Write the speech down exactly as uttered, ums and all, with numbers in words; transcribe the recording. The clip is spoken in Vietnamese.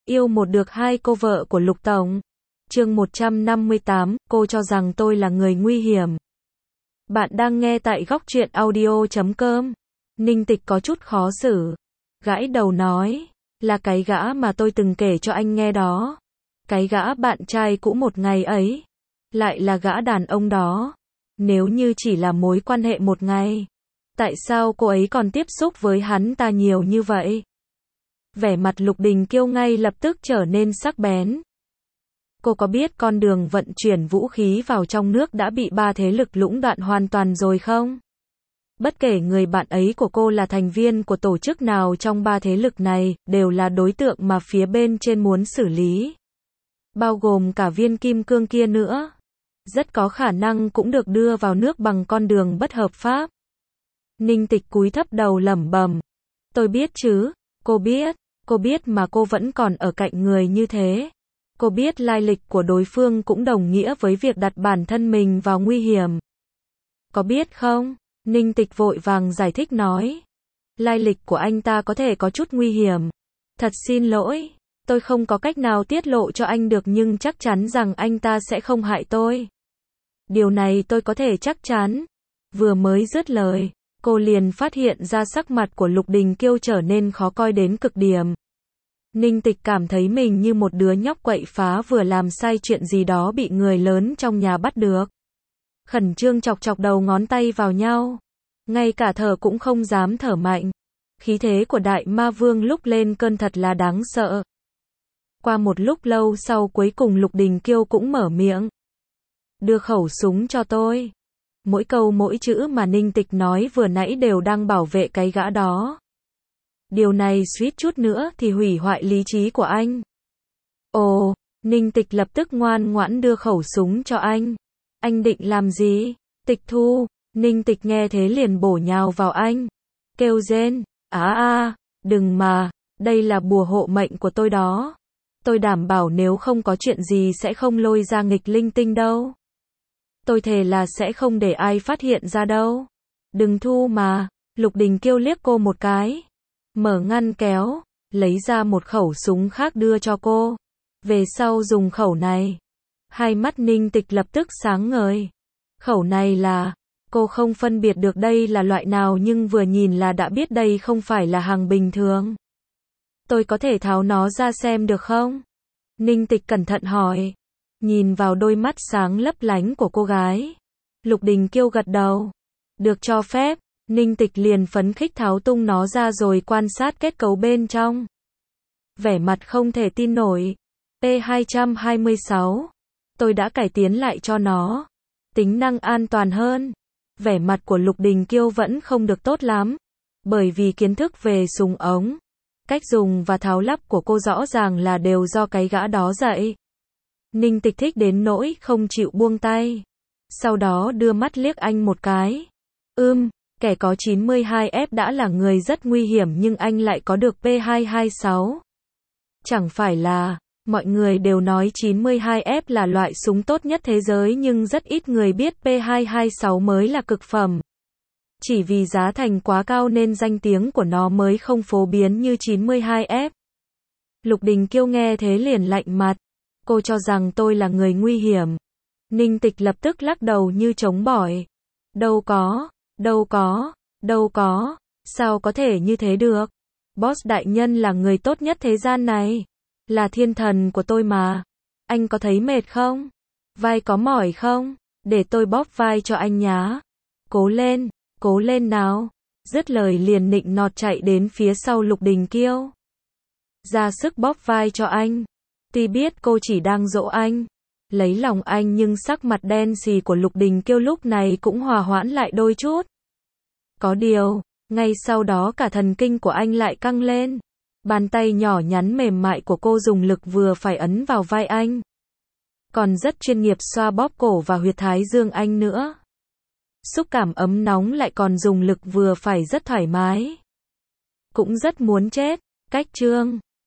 Yêu một được hai cô vợ của Lục Tổng. Chương một trăm năm mươi tám, cô cho rằng tôi là người nguy hiểm. Bạn đang nghe tại góc truyện audio chấm com. Ninh Tịch có chút khó xử. Gãi đầu nói, là cái gã mà tôi từng kể cho anh nghe đó. Cái gã bạn trai cũ một ngày ấy. Lại là gã đàn ông đó. Nếu như chỉ là mối quan hệ một ngày, tại sao cô ấy còn tiếp xúc với hắn ta nhiều như vậy? Vẻ mặt Lục Đình Kiêu ngay lập tức trở nên sắc bén. Cô có biết con đường vận chuyển vũ khí vào trong nước đã bị ba thế lực lũng đoạn hoàn toàn rồi không? Bất kể người bạn ấy của cô là thành viên của tổ chức nào trong ba thế lực này, đều là đối tượng mà phía bên trên muốn xử lý. Bao gồm cả viên kim cương kia nữa. Rất có khả năng cũng được đưa vào nước bằng con đường bất hợp pháp. Ninh Tịch cúi thấp đầu lẩm bẩm. Tôi biết chứ, cô biết, cô biết mà cô vẫn còn ở cạnh người như thế. Cô biết lai lịch của đối phương cũng đồng nghĩa với việc đặt bản thân mình vào nguy hiểm. Có biết không? Ninh Tịch vội vàng giải thích nói. Lai lịch của anh ta có thể có chút nguy hiểm. Thật xin lỗi, tôi không có cách nào tiết lộ cho anh được nhưng chắc chắn rằng anh ta sẽ không hại tôi. Điều này tôi có thể chắc chắn. Vừa mới dứt lời, cô liền phát hiện ra sắc mặt của Lục Đình Kiêu trở nên khó coi đến cực điểm. Ninh Tịch cảm thấy mình như một đứa nhóc quậy phá vừa làm sai chuyện gì đó bị người lớn trong nhà bắt được. Khẩn trương chọc chọc đầu ngón tay vào nhau. Ngay cả thở cũng không dám thở mạnh. Khí thế của đại ma vương lúc lên cơn thật là đáng sợ. Qua một lúc lâu sau cuối cùng Lục Đình Kiêu cũng mở miệng. Đưa khẩu súng cho tôi. Mỗi câu mỗi chữ mà Ninh Tịch nói vừa nãy đều đang bảo vệ cái gã đó. Điều này suýt chút nữa thì hủy hoại lý trí của anh. Ồ, Ninh Tịch lập tức ngoan ngoãn đưa khẩu súng cho anh. Anh định làm gì? Tịch Thu. Ninh Tịch nghe thế liền bổ nhào vào anh. Kêu rên, á a, đừng mà, đây là bùa hộ mệnh của tôi đó. Tôi đảm bảo nếu không có chuyện gì sẽ không lôi ra nghịch linh tinh đâu. Tôi thề là sẽ không để ai phát hiện ra đâu. Đừng thu mà. Lục Đình Kiêu liếc cô một cái. Mở ngăn kéo, lấy ra một khẩu súng khác đưa cho cô. Về sau dùng khẩu này. Hai mắt Ninh Tịch lập tức sáng ngời. Khẩu này là, cô không phân biệt được đây là loại nào nhưng vừa nhìn là đã biết đây không phải là hàng bình thường. Tôi có thể tháo nó ra xem được không? Ninh Tịch cẩn thận hỏi. Nhìn vào đôi mắt sáng lấp lánh của cô gái. Lục Đình Kiêu gật đầu. Được cho phép. Ninh Tịch liền phấn khích tháo tung nó ra rồi quan sát kết cấu bên trong. Vẻ mặt không thể tin nổi. P hai hai sáu. Tôi đã cải tiến lại cho nó. Tính năng an toàn hơn. Vẻ mặt của Lục Đình Kiêu vẫn không được tốt lắm. Bởi vì kiến thức về súng ống, cách dùng và tháo lắp của cô rõ ràng là đều do cái gã đó dạy. Ninh Tịch thích đến nỗi không chịu buông tay. Sau đó đưa mắt liếc anh một cái. Ưm, kẻ có chín mươi hai F đã là người rất nguy hiểm nhưng anh lại có được P hai hai sáu. Chẳng phải là, mọi người đều nói chín mươi hai F là loại súng tốt nhất thế giới nhưng rất ít người biết P hai hai sáu mới là cực phẩm. Chỉ vì giá thành quá cao nên danh tiếng của nó mới không phổ biến như chín mươi hai F. Lục Đình Kiêu nghe thế liền lạnh mặt. Cô cho rằng tôi là người nguy hiểm. Ninh Tịch lập tức lắc đầu như chống bỏi. Đâu có, đâu có, đâu có, sao có thể như thế được? Boss đại nhân là người tốt nhất thế gian này. Là thiên thần của tôi mà. Anh có thấy mệt không? Vai có mỏi không? Để tôi bóp vai cho anh nhá. Cố lên, cố lên nào. Dứt lời liền nịnh nọt chạy đến phía sau Lục Đình Kiêu. Ra sức bóp vai cho anh. Tuy biết cô chỉ đang dỗ anh, lấy lòng anh nhưng sắc mặt đen xì của Lục Đình Kiêu lúc này cũng hòa hoãn lại đôi chút. Có điều, ngay sau đó cả thần kinh của anh lại căng lên. Bàn tay nhỏ nhắn mềm mại của cô dùng lực vừa phải ấn vào vai anh. Còn rất chuyên nghiệp xoa bóp cổ và huyệt thái dương anh nữa. Xúc cảm ấm nóng lại còn dùng lực vừa phải rất thoải mái. Cũng rất muốn chết. Cách chương